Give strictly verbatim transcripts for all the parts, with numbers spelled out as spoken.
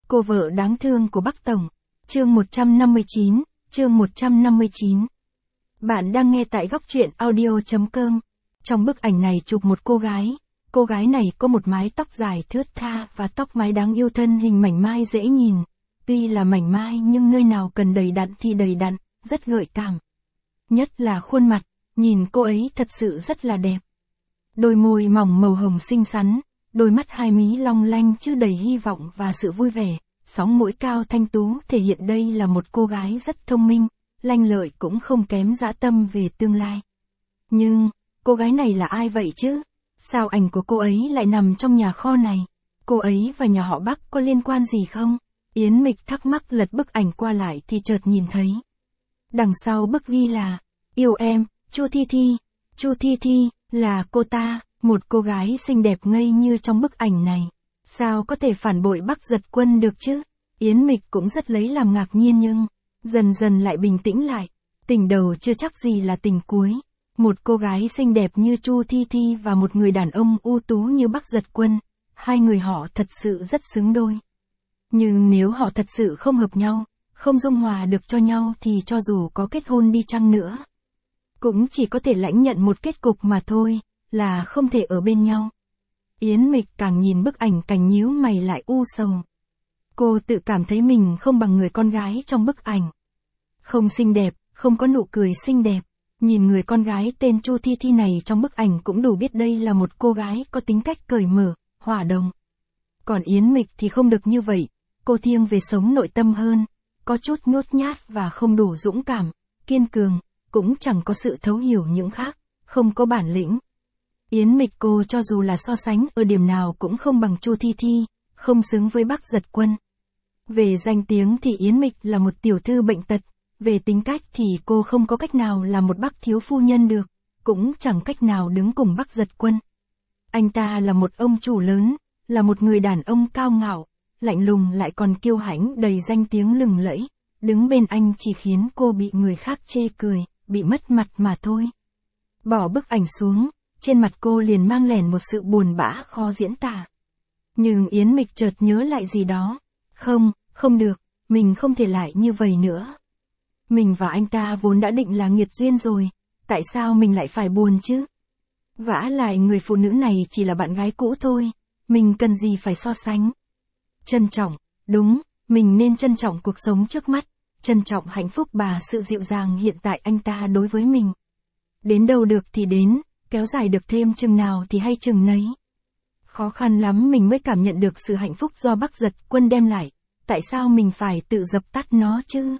Cô vợ đáng thương của Bắc Tổng. Chương một trăm năm mươi chín, chương một trăm năm mươi chín. Bạn đang nghe tại góc truyện audio chấm com. Trong bức ảnh này chụp một cô gái. Cô gái này có một mái tóc dài thướt tha và tóc mái đáng yêu, thân hình mảnh mai dễ nhìn. Tuy là mảnh mai nhưng nơi nào cần đầy đặn thì đầy đặn, rất gợi cảm. Nhất là khuôn mặt, nhìn cô ấy thật sự rất là đẹp. Đôi môi mỏng màu hồng xinh xắn, đôi mắt hai mí long lanh chứa đầy hy vọng và sự vui vẻ, sóng mũi cao thanh tú thể hiện đây là một cô gái rất thông minh, lanh lợi cũng không kém dã tâm về tương lai. Nhưng, cô gái này là ai vậy chứ? Sao ảnh của cô ấy lại nằm trong nhà kho này? Cô ấy và nhà họ Bắc có liên quan gì không? Yến Mịch thắc mắc lật bức ảnh qua lại thì chợt nhìn thấy. Đằng sau bức ghi là, yêu em, Chu Thi Thi. Chu Thi Thi, là cô ta, một cô gái xinh đẹp ngây như trong bức ảnh này. Sao có thể phản bội Bắc Giật Quân được chứ? Yến Mịch cũng rất lấy làm ngạc nhiên nhưng, dần dần lại bình tĩnh lại. Tình đầu chưa chắc gì là tình cuối. Một cô gái xinh đẹp như Chu Thi Thi và một người đàn ông ưu tú như Bắc Giật Quân. Hai người họ thật sự rất xứng đôi. Nhưng nếu họ thật sự không hợp nhau, không dung hòa được cho nhau thì cho dù có kết hôn đi chăng nữa, cũng chỉ có thể lãnh nhận một kết cục mà thôi, là không thể ở bên nhau. Yến Mịch càng nhìn bức ảnh càng nhíu mày lại u sầu. Cô tự cảm thấy mình không bằng người con gái trong bức ảnh. Không xinh đẹp, không có nụ cười xinh đẹp. Nhìn người con gái tên Chu Thi Thi này trong bức ảnh cũng đủ biết đây là một cô gái có tính cách cởi mở, hòa đồng. Còn Yến Mịch thì không được như vậy, cô thiêng về sống nội tâm hơn, có chút nhút nhát và không đủ dũng cảm, kiên cường, cũng chẳng có sự thấu hiểu những khác, không có bản lĩnh. Yến Mịch cô cho dù là so sánh ở điểm nào cũng không bằng Chu Thi Thi, không xứng với Bắc Giật Quân. Về danh tiếng thì Yến Mịch là một tiểu thư bệnh tật, về tính cách thì cô không có cách nào là một Bắc thiếu phu nhân được, cũng chẳng cách nào đứng cùng Bắc Giật Quân. Anh ta là một ông chủ lớn, là một người đàn ông cao ngạo, lạnh lùng lại còn kiêu hãnh đầy danh tiếng lừng lẫy, đứng bên anh chỉ khiến cô bị người khác chê cười, bị mất mặt mà thôi. Bỏ bức ảnh xuống, trên mặt cô liền mang lẻn một sự buồn bã khó diễn tả. Nhưng Yến Mịch chợt nhớ lại gì đó. Không, không được, mình không thể lại như vậy nữa. Mình và anh ta vốn đã định là nghiệt duyên rồi, tại sao mình lại phải buồn chứ? Vả lại người phụ nữ này chỉ là bạn gái cũ thôi, mình cần gì phải so sánh. Trân trọng, đúng, mình nên trân trọng cuộc sống trước mắt, trân trọng hạnh phúc và sự dịu dàng hiện tại anh ta đối với mình. Đến đâu được thì đến, kéo dài được thêm chừng nào thì hay chừng nấy. Khó khăn lắm mình mới cảm nhận được sự hạnh phúc do Bắc Giật Quân đem lại, tại sao mình phải tự dập tắt nó chứ?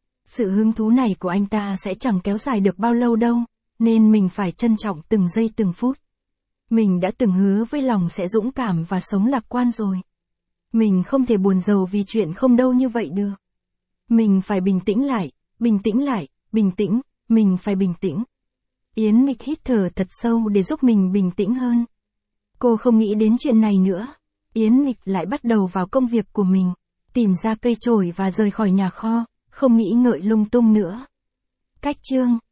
Sự hứng thú này của anh ta sẽ chẳng kéo dài được bao lâu đâu, nên mình phải trân trọng từng giây từng phút. Mình đã từng hứa với lòng sẽ dũng cảm và sống lạc quan rồi. Mình không thể buồn rầu vì chuyện không đâu như vậy được. Mình phải bình tĩnh lại, bình tĩnh lại, bình tĩnh, mình phải bình tĩnh. Yến Mịch hít thở thật sâu để giúp mình bình tĩnh hơn. Cô không nghĩ đến chuyện này nữa. Yến Mịch lại bắt đầu vào công việc của mình, tìm ra cây chổi và rời khỏi nhà kho, không nghĩ ngợi lung tung nữa. Cách chương